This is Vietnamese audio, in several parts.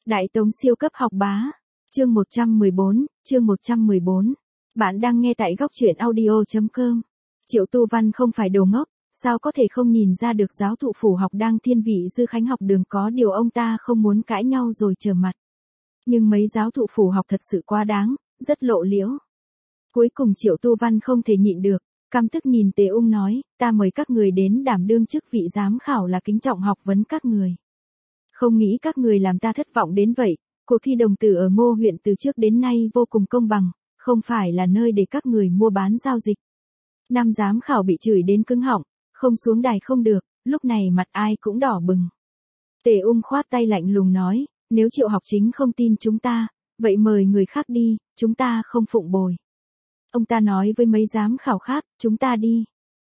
Đại Tống siêu cấp học bá. Chương 114. Bạn đang nghe tại góc truyện audio.com. Triệu Tu Văn không phải đồ ngốc, sao có thể không nhìn ra được giáo thụ phủ học đang thiên vị Dư Khánh học đường, có điều ông ta không muốn cãi nhau rồi trở mặt. Nhưng mấy giáo thụ phủ học thật sự quá đáng, rất lộ liễu. Cuối cùng Triệu Tu Văn không thể nhịn được, căm tức nhìn Tề Ung nói, ta mời các người đến đảm đương chức vị giám khảo là kính trọng học vấn các người. Không nghĩ các người làm ta thất vọng đến vậy, cuộc thi đồng tử ở Ngô huyện từ trước đến nay vô cùng công bằng, không phải là nơi để các người mua bán giao dịch. Nam giám khảo bị chửi đến cứng họng, không xuống đài không được, lúc này mặt ai cũng đỏ bừng. Tề Ung khoát tay lạnh lùng nói, nếu Triệu học chính không tin chúng ta, vậy mời người khác đi, chúng ta không phụng bồi. Ông ta nói với mấy giám khảo khác, chúng ta đi.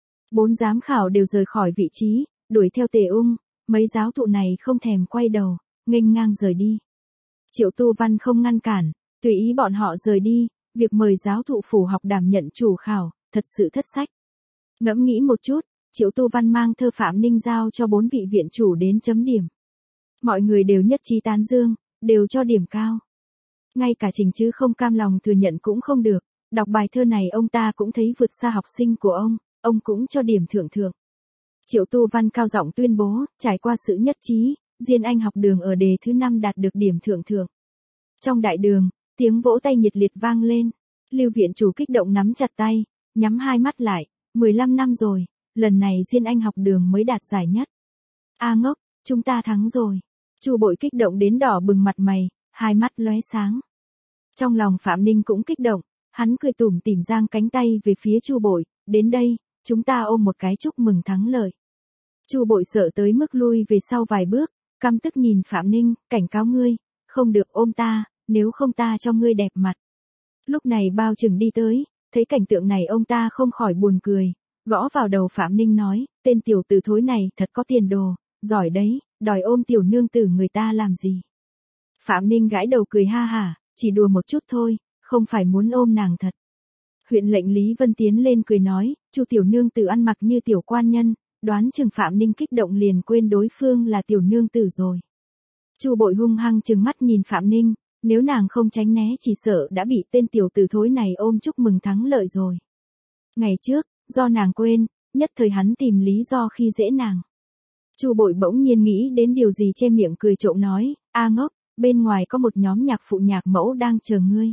4 giám khảo đều rời khỏi vị trí, đuổi theo Tề Ung, mấy giáo thụ này không thèm quay đầu, nghênh ngang rời đi. Triệu Tu Văn không ngăn cản, tùy ý bọn họ rời đi, việc mời giáo thụ phủ học đảm nhận chủ khảo, thật sự thất sách. Ngẫm nghĩ một chút, Triệu Tu Văn mang thơ Phạm Ninh giao cho 4 vị viện chủ đến chấm điểm. Mọi người đều nhất trí tán dương, đều cho điểm cao. Ngay cả Trình Chứ không cam lòng thừa nhận cũng không được, đọc bài thơ này ông ta cũng thấy vượt xa học sinh của ông cũng cho điểm thượng thượng. Triệu Tu Văn cao giọng tuyên bố, trải qua sự nhất trí, Diên Anh học đường ở đề thứ 5 đạt được điểm thượng thượng. Trong đại đường, tiếng vỗ tay nhiệt liệt vang lên, Lưu viện chủ kích động nắm chặt tay, nhắm hai mắt lại, 15 năm rồi, lần này Diên Anh học đường mới đạt giải nhất. A ngốc, chúng ta thắng rồi. Chu Bội kích động đến đỏ bừng mặt mày, hai mắt lóe sáng. Trong lòng Phạm Ninh cũng kích động, hắn cười tủm tỉm giang cánh tay về phía Chu Bội, đến đây, chúng ta ôm một cái chúc mừng thắng lợi. Chu Bội sợ tới mức lui về sau vài bước, căm tức nhìn Phạm Ninh, cảnh cáo ngươi, không được ôm ta, nếu không ta cho ngươi đẹp mặt. Lúc này Bao Trừng đi tới, thấy cảnh tượng này ông ta không khỏi buồn cười, gõ vào đầu Phạm Ninh nói, tên tiểu tử thối này thật có tiền đồ, giỏi đấy, đòi ôm tiểu nương tử người ta làm gì. Phạm Ninh gãi đầu cười ha hả, chỉ đùa một chút thôi, không phải muốn ôm nàng thật. Huyện lệnh Lý Vân tiến lên cười nói, Chu tiểu nương tử ăn mặc như tiểu quan nhân, đoán chừng Phạm Ninh kích động liền quên đối phương là tiểu nương tử rồi. Chu Bội hung hăng trừng mắt nhìn Phạm Ninh, nếu nàng không tránh né chỉ sợ đã bị tên tiểu tử thối này ôm chúc mừng thắng lợi rồi. Ngày trước, do nàng quên, nhất thời hắn tìm lý do khi dễ nàng. Chu Bội bỗng nhiên nghĩ đến điều gì che miệng cười trộm nói, a ngốc, bên ngoài có một nhóm nhạc phụ nhạc mẫu đang chờ ngươi.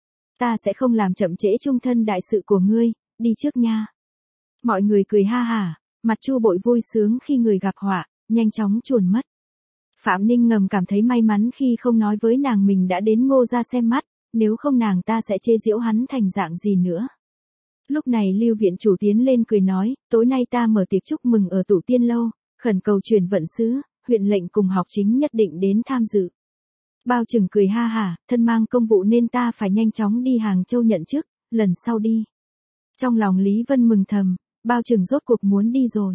Ta sẽ không làm chậm trễ trung thân đại sự của ngươi, đi trước nha. Mọi người cười ha hả, mặt Chu Bội vui sướng khi người gặp họa, nhanh chóng chuồn mất. Phạm Ninh ngầm cảm thấy may mắn khi không nói với nàng mình đã đến Ngô gia xem mắt, nếu không nàng ta sẽ chê giễu hắn thành dạng gì nữa. Lúc này Lưu viện chủ tiến lên cười nói, tối nay ta mở tiệc chúc mừng ở Tủ Tiên lâu, khẩn cầu truyền vận sứ, huyện lệnh cùng học chính nhất định đến tham dự. Bao Trừng cười ha hả, thân mang công vụ nên ta phải nhanh chóng đi Hàng Châu nhận chức, lần sau đi. Trong lòng Lý Vân mừng thầm, Bao Trừng rốt cuộc muốn đi rồi.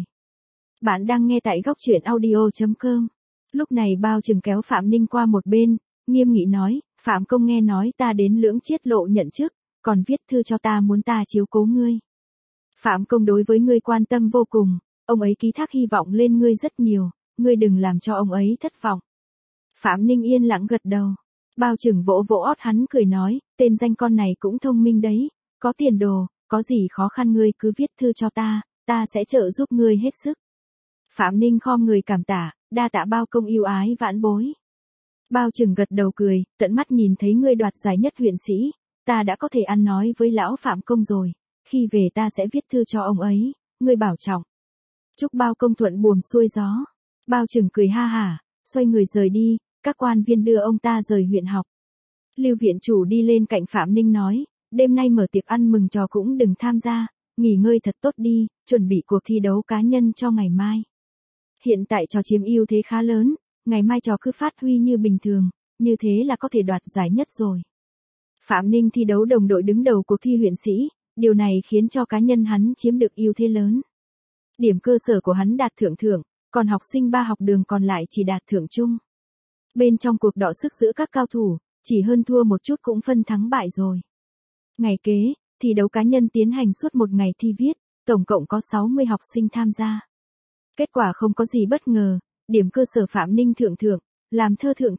Bạn đang nghe tại góc truyện audio.com. Lúc này Bao Trừng kéo Phạm Ninh qua một bên, nghiêm nghị nói, Phạm công nghe nói ta đến Lưỡng Chiết Lộ nhận chức, còn viết thư cho ta muốn ta chiếu cố ngươi. Phạm công đối với ngươi quan tâm vô cùng, ông ấy ký thác hy vọng lên ngươi rất nhiều, ngươi đừng làm cho ông ấy thất vọng. Phạm Ninh yên lặng gật đầu. Bao Trừng vỗ vỗ ót hắn cười nói, tên danh con này cũng thông minh đấy, có tiền đồ, có gì khó khăn ngươi cứ viết thư cho ta sẽ trợ giúp ngươi hết sức. Phạm Ninh khom người cảm tạ, đa tạ Bao công yêu ái vãn bối. Bao Trừng gật đầu cười, tận mắt nhìn thấy ngươi đoạt giải nhất huyện sĩ, ta đã có thể ăn nói với lão Phạm công rồi, khi về ta sẽ viết thư cho ông ấy, ngươi bảo trọng. Chúc Bao công thuận buồm xuôi gió. Bao Trừng cười ha hả, xoay người rời đi, các quan viên đưa ông ta rời huyện học. Lưu viện chủ đi lên cạnh Phạm Ninh nói, đêm nay mở tiệc ăn mừng trò cũng đừng tham gia, nghỉ ngơi thật tốt đi, chuẩn bị cuộc thi đấu cá nhân cho ngày mai. Hiện tại trò chiếm ưu thế khá lớn, ngày mai trò cứ phát huy như bình thường, như thế là có thể đoạt giải nhất rồi. Phạm Ninh thi đấu đồng đội đứng đầu cuộc thi huyện sĩ, điều này khiến cho cá nhân hắn chiếm được ưu thế lớn. Điểm cơ sở của hắn đạt thượng thượng, còn học sinh 3 học đường còn lại chỉ đạt thượng trung. Bên trong cuộc đọ sức giữa các cao thủ, chỉ hơn thua một chút cũng phân thắng bại rồi. Ngày kế, thi đấu cá nhân tiến hành suốt một ngày thi viết, tổng cộng có 60 học sinh tham gia. Kết quả không có gì bất ngờ, điểm cơ sở Phạm Ninh thượng thượng, làm thơ thượng thượng,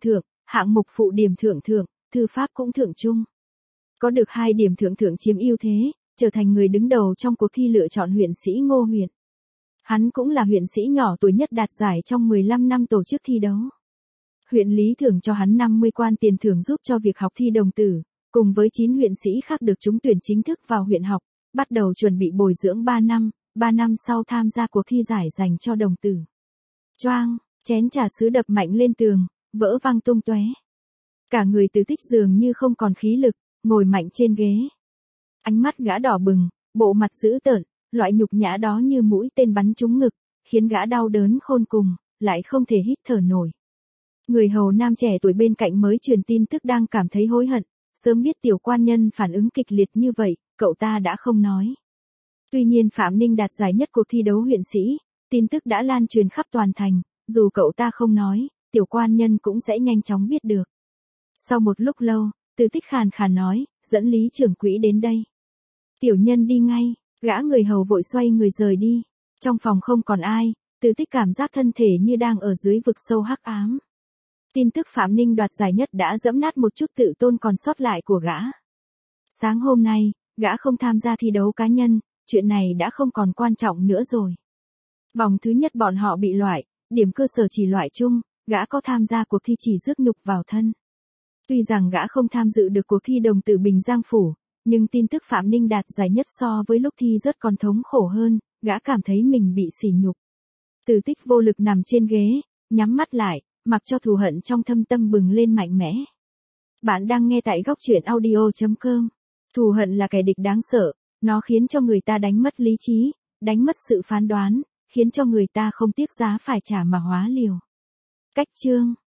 hạng mục phụ điểm thượng thượng, thư pháp cũng thượng trung. Có được 2 điểm thượng thượng chiếm ưu thế, trở thành người đứng đầu trong cuộc thi lựa chọn huyện sĩ Ngô huyện. Hắn cũng là huyện sĩ nhỏ tuổi nhất đạt giải trong 15 năm tổ chức thi đấu. Huyện lý thưởng cho hắn 50 quan tiền thưởng giúp cho việc học thi đồng tử, cùng với 9 huyện sĩ khác được trúng tuyển chính thức vào huyện học, bắt đầu chuẩn bị bồi dưỡng 3 năm, 3 năm sau tham gia cuộc thi giải dành cho đồng tử. Choang, chén trà sứ đập mạnh lên tường, vỡ vang tung tóe. Cả người Từ Tích dường như không còn khí lực, ngồi mạnh trên ghế. Ánh mắt gã đỏ bừng, bộ mặt dữ tợn, loại nhục nhã đó như mũi tên bắn trúng ngực, khiến gã đau đớn khôn cùng, lại không thể hít thở nổi. Người hầu nam trẻ tuổi bên cạnh mới truyền tin tức đang cảm thấy hối hận, sớm biết tiểu quan nhân phản ứng kịch liệt như vậy, cậu ta đã không nói. Tuy nhiên Phạm Ninh đạt giải nhất cuộc thi đấu huyện sĩ, tin tức đã lan truyền khắp toàn thành, dù cậu ta không nói, tiểu quan nhân cũng sẽ nhanh chóng biết được. Sau một lúc lâu, Từ Tích khàn khàn nói, dẫn Lý trưởng quỹ đến đây. Tiểu nhân đi ngay, gã người hầu vội xoay người rời đi. Trong phòng không còn ai, Từ Tích cảm giác thân thể như đang ở dưới vực sâu hắc ám. Tin tức Phạm Ninh đoạt giải nhất đã giẫm nát một chút tự tôn còn sót lại của gã. Sáng hôm nay, gã không tham gia thi đấu cá nhân, chuyện này đã không còn quan trọng nữa rồi. Vòng thứ nhất bọn họ bị loại, điểm cơ sở chỉ loại chung, gã có tham gia cuộc thi chỉ rước nhục vào thân. Tuy rằng gã không tham dự được cuộc thi đồng tử Bình Giang Phủ, nhưng tin tức Phạm Ninh đạt giải nhất so với lúc thi rớt còn thống khổ hơn, gã cảm thấy mình bị sỉ nhục. Từ Tích vô lực nằm trên ghế, nhắm mắt lại, mặc cho thù hận trong thâm tâm bừng lên mạnh mẽ. Bạn đang nghe tại góc truyện audio.com. Thù hận là kẻ địch đáng sợ, nó khiến cho người ta đánh mất lý trí, đánh mất sự phán đoán, khiến cho người ta không tiếc giá phải trả mà hóa liều. Cách chương